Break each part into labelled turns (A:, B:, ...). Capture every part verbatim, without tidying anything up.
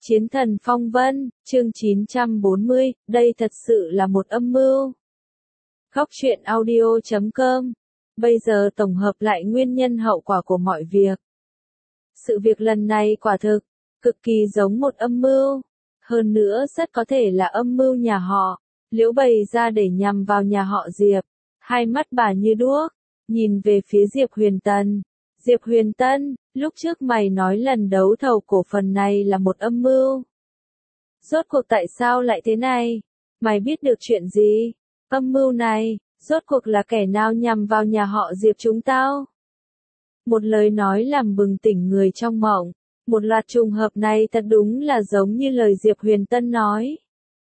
A: Chiến thần phong vân, chương chín trăm bốn mươi, đây thật sự là một âm mưu. Góc truyện audio chấm com. Bây giờ tổng hợp lại nguyên nhân hậu quả của mọi việc. Sự việc lần này quả thực, cực kỳ giống một âm mưu. Hơn nữa rất có thể là âm mưu nhà họ, Liễu bày ra để nhằm vào nhà họ Diệp. Hai mắt bà như đuốc, nhìn về phía Diệp Huyền Tân. Diệp Huyền Tân, lúc trước mày nói lần đấu thầu cổ phần này là một âm mưu. Rốt cuộc tại sao lại thế này? Mày biết được chuyện gì? Âm mưu này, rốt cuộc là kẻ nào nhằm vào nhà họ Diệp chúng tao? Một lời nói làm bừng tỉnh người trong mộng. Một loạt trùng hợp này thật đúng là giống như lời Diệp Huyền Tân nói.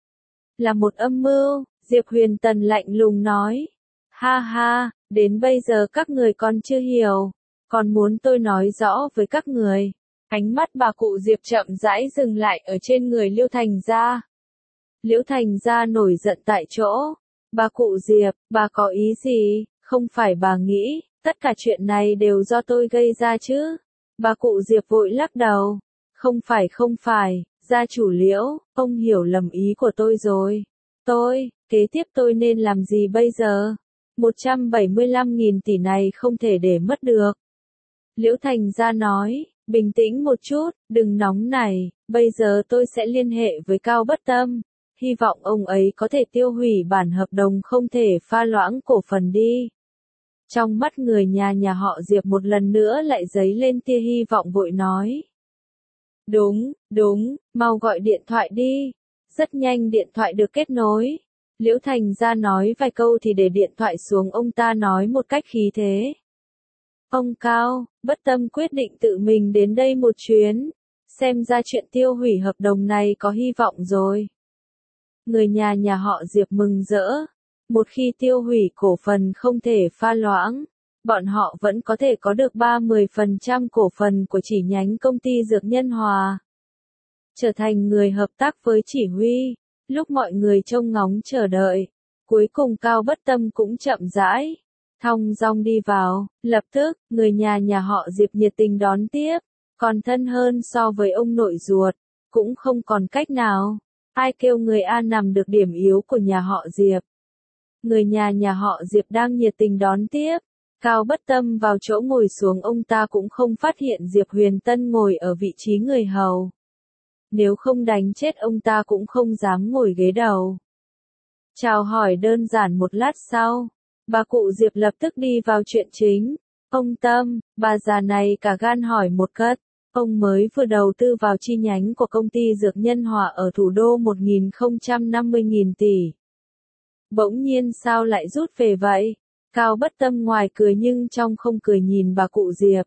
A: Là một âm mưu, Diệp Huyền Tân lạnh lùng nói. Ha ha, đến bây giờ các người còn chưa hiểu. Còn muốn tôi nói rõ với các người. Ánh mắt bà cụ Diệp chậm rãi dừng lại ở trên người Liễu Thành Gia. Liễu Thành Gia nổi giận tại chỗ. Bà cụ Diệp, bà có ý gì? Không phải bà nghĩ, tất cả chuyện này đều do tôi gây ra chứ? Bà cụ Diệp vội lắc đầu. Không phải không phải, gia chủ Liễu, ông hiểu lầm ý của tôi rồi. Tôi, kế tiếp tôi nên làm gì bây giờ? một trăm bảy mươi lăm nghìn tỷ này không thể để mất được. Liễu Thành Gia nói, bình tĩnh một chút, đừng nóng này, bây giờ tôi sẽ liên hệ với Cao Bất Tâm. Hy vọng ông ấy có thể tiêu hủy bản hợp đồng không thể pha loãng cổ phần đi. Trong mắt người nhà nhà họ Diệp một lần nữa lại dấy lên tia hy vọng vội nói. Đúng, đúng, mau gọi điện thoại đi. Rất nhanh điện thoại được kết nối. Liễu Thành Gia nói vài câu thì để điện thoại xuống, ông ta nói một cách khí thế. Ông Cao, Bất Tâm quyết định tự mình đến đây một chuyến. Xem ra chuyện tiêu hủy hợp đồng này có hy vọng rồi. Người nhà nhà họ Diệp mừng rỡ. Một khi tiêu hủy cổ phần không thể pha loãng, bọn họ vẫn có thể có được ba mươi phần trăm cổ phần của chi nhánh công ty Dược Nhân Hòa. Trở thành người hợp tác với chỉ huy. Lúc mọi người trông ngóng chờ đợi, cuối cùng Cao Bất Tâm cũng chậm rãi, thong dong đi vào. Lập tức, người nhà nhà họ Diệp nhiệt tình đón tiếp, còn thân hơn so với ông nội ruột, cũng không còn cách nào. Ai kêu người A nằm được điểm yếu của nhà họ Diệp. Người nhà nhà họ Diệp đang nhiệt tình đón tiếp. Cao Bất Tâm vào chỗ ngồi xuống, ông ta cũng không phát hiện Diệp Huyền Tân ngồi ở vị trí người hầu. Nếu không đánh chết ông ta cũng không dám ngồi ghế đầu. Chào hỏi đơn giản một lát sau, bà cụ Diệp lập tức đi vào chuyện chính. Ông Tâm, bà già này cả gan hỏi một cất. Ông mới vừa đầu tư vào chi nhánh của công ty Dược Nhân Hòa ở thủ đô một nghìn không trăm năm mươi nghìn tỷ. Bỗng nhiên sao lại rút về vậy? Cao Bất Tâm ngoài cười nhưng trong không cười nhìn bà cụ Diệp.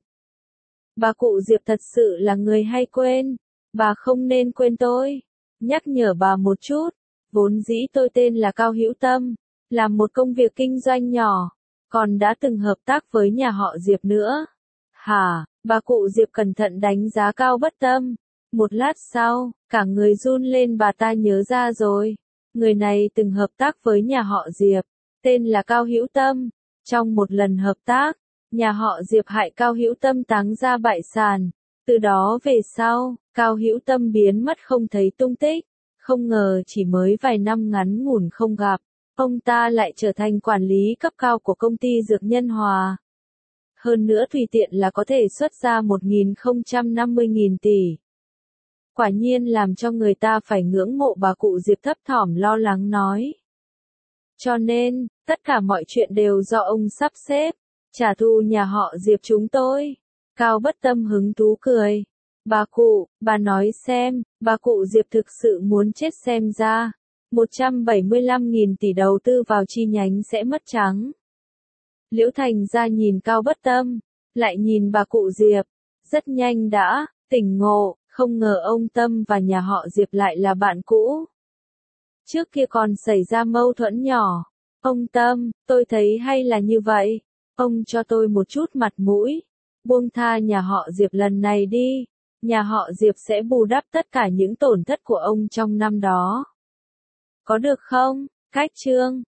A: Bà cụ Diệp thật sự là người hay quên. Bà không nên quên tôi. Nhắc nhở bà một chút. Vốn dĩ tôi tên là Cao Hữu Tâm. Làm một công việc kinh doanh nhỏ. Còn đã từng hợp tác với nhà họ Diệp nữa. Hả? Bà cụ Diệp cẩn thận đánh giá Cao Bất Tâm. Một lát sau, cả người run lên, bà ta nhớ ra rồi. Người này từng hợp tác với nhà họ Diệp. Tên là Cao Hữu Tâm. Trong một lần hợp tác, nhà họ Diệp hại Cao Hữu Tâm táng ra bại sản. Từ đó về sau, Cao Hữu Tâm biến mất không thấy tung tích. Không ngờ chỉ mới vài năm ngắn ngủn không gặp, ông ta lại trở thành quản lý cấp cao của công ty Dược Nhân Hòa. Hơn nữa tùy tiện là có thể xuất ra một nghìn không trăm năm mươi nghìn tỷ. Quả nhiên làm cho người ta phải ngưỡng mộ. Bà cụ Diệp thấp thỏm lo lắng nói. Cho nên, tất cả mọi chuyện đều do ông sắp xếp, trả thù nhà họ Diệp chúng tôi. Cao Bất Tâm hứng thú cười. Bà cụ, bà nói xem, bà cụ Diệp thực sự muốn chết xem ra. một trăm bảy mươi lăm nghìn tỷ đầu tư vào chi nhánh sẽ mất trắng. Liễu Thành Gia nhìn Cao Bất Tâm, lại nhìn bà cụ Diệp. Rất nhanh đã tỉnh ngộ, không ngờ ông Tâm và nhà họ Diệp lại là bạn cũ. Trước kia còn xảy ra mâu thuẫn nhỏ. Ông Tâm, tôi thấy hay là như vậy. Ông cho tôi một chút mặt mũi. Buông tha nhà họ Diệp lần này đi. Nhà họ Diệp sẽ bù đắp tất cả những tổn thất của ông trong năm đó. Có được không? Cách chương